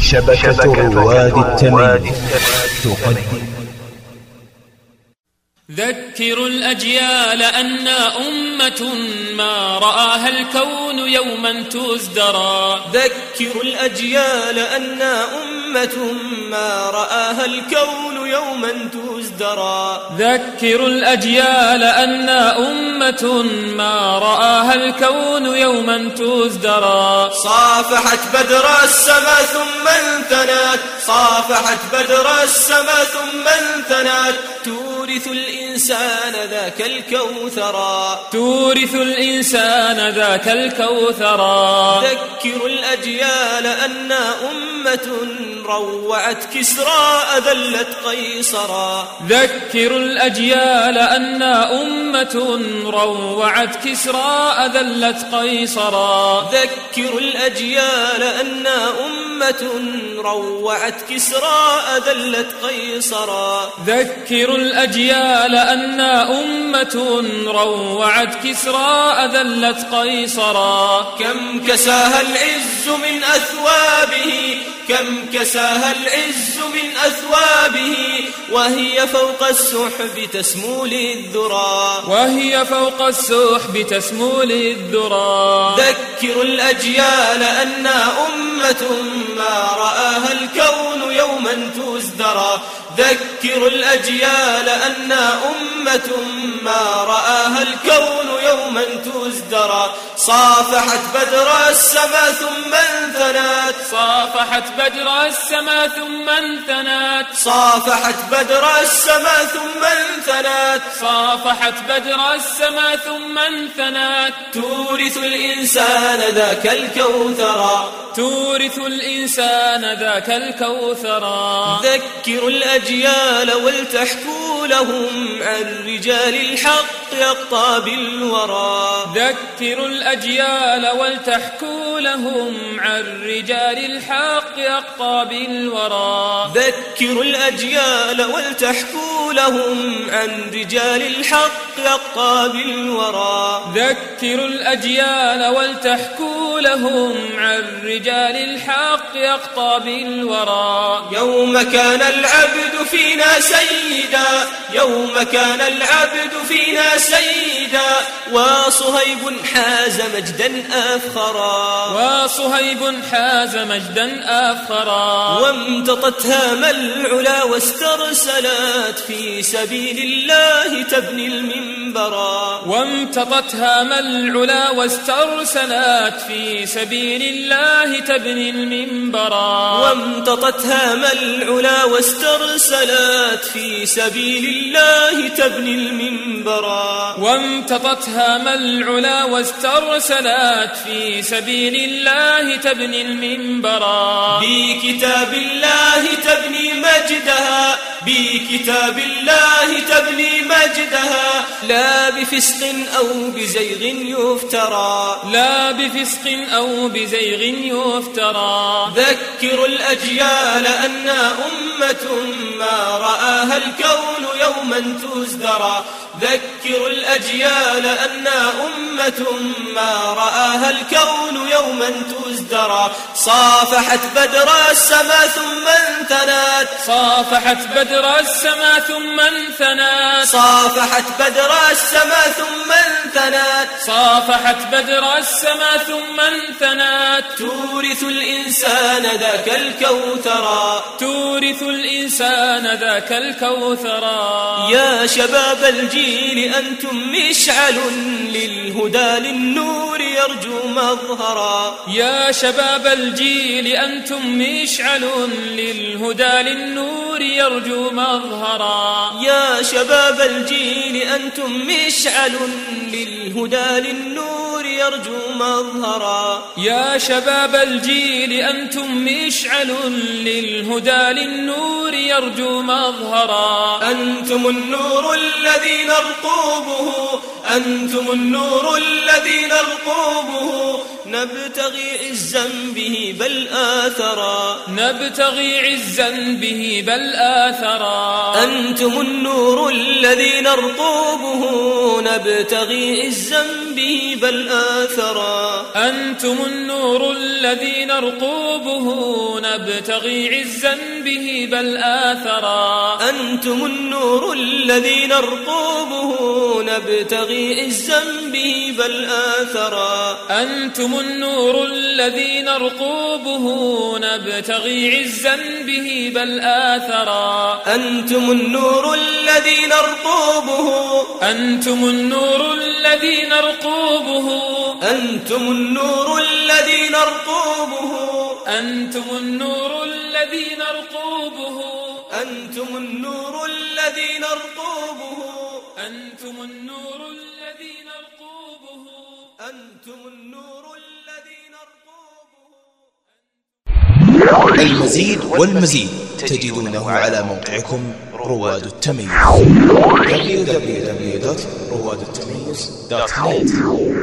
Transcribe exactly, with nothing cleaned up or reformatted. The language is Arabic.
شبكة رواد التميم تقدم. ذكروا الأجيال أنا أمة ما رآها الكون يوما تزدرى. ذكروا الأجيال أنا أمة ما رآها الكون يوما تزدرى. ذكروا الأجيال أنا أمة ما رآها الكون يوما تزدرى. صافحت بدر السما ثم انثنت، صافحت بدر السما ثم انثنت، تورث الإنسان ذاك الكوثرا، تورث الإنسان ذاك الكوثرا. ذكروا الأجيال أنا أمة روعت كسرى أذلت قيصرا. ذكروا الأجيال أنا أمة روعت كسرى أذلت قيصرا. ذكروا الأجيال أنا أمة روعت كسرى أذلت قيصرا. ذكروا الأجيال أنا أمة روعت كسرى أذلت قيصرا. كم كساها العز من أثوابه، كم كساها العز من أثوابه، وهي فوق السحب تسمو للذرى، وهي فوق السحب تسمو للذرى. ذكروا الأجيال أنا أمة ما رآها الكون يوما تزدرى. ذكروا الأجيال أنا أمة ما رآها الكون يوما تزدرى. صافحت بدر السما ثم انثنت، صافحت بدر السما ثم انثنت، صافحت بدر السما ثم انثنت، صافحت بدر السما ثم انثنت، تورث الإنسان ذاك الكوثرا، تورث الإنسان ذاك الكوثرا. ذكروا الأجيال ولتحكوا لهم عن رجال الحق أقطاب الورى. ذكروا الأجيال ولتحكوا لهم عن رجال الحق أقطاب الورى. ذكروا الأجيال ولتحكوا لهم عن رجال الحق أقطاب الورى. ذكروا الأجيال ولتحكوا لهم عن رجال الحق أقطاب الورى. يوم كان العبد فينا سيدا، يوم كان العبد فينا سيدا، وصهيب حاز مجدا أفخرا، وصهيب حاز مجدا أفخرا. وامتطت هام العلا واسترسلت في سبيل الله تبني المنبرا، وامتطت هام العلا واسترسلت في سبيل الله تبني المنبرا. وامتطت هام العلا واسترسلت في سبيل الله تبني المنبرا. وامتطت هام العلا واسترسلت في سبيل الله تبني المنبرا. بكتاب الله تبني مجدها، بكتاب الله تبني مجدها، لا بفسق أو بزيغ يفترى، لا بفسق أو بزيغ يفترى. ذكروا الأجيال أنا أمة ما رآها الكون يوما تزدرى. ذكروا الأجيال أنا أمة ما رآها الكون يوما تزدرى. صافحت بدر السما ثم انثنت، صافحت بدر السما ثم انثنت، صافحت بدر السما ثم انثنت، صافحت بدر السما ثم انثنت، تورث الإنسان ذاك الكوثرا، تورث الإنسان ذاك الكوثرا. يا شباب الجيل أنتم مشعل للهدى للنور يرجو مظهرا، يا شباب الجيل أنتم مشعل للهدى للنور يرجو مظهرا. يا شباب الجيل أنتم مشعل للهدى للنور يرجو مظهرا، يا شباب الجيل أنتم مشعل للهدى للنور يرجو مظهرا. أنتم النور الذي نرقوبه، أنتم النور الذي نرقوبه، نبتغي عزا به بل آثرا، نبتغي عزا به بل آثرا. أنتم النور الذي نرقوبه، نبتغي عزا به بل آثرا. أنتم النور الذي نرقوبه، نبتغي عزا به بل آثرا. أنتم النور الذي نرقوبه نبتغي عزا به بل آثرا. أنتم النور الذي نرقوبه نبتغي عزا به بل آثرا. أنتم النور الذي نرقوبه أنتم النور الذي نرقوبه أنتم النور الذي نرقوبه أنتم النور الذي نرقوبه أنتم النور الذي نرقوبه أنتم النور الذي نرقوبه أنتم النور الذي نرقوبه. المزيد والمزيد تجدونه على موقعكم رواد التميز دبليو دبليو دبليو دوت رواد التميز دوت نت.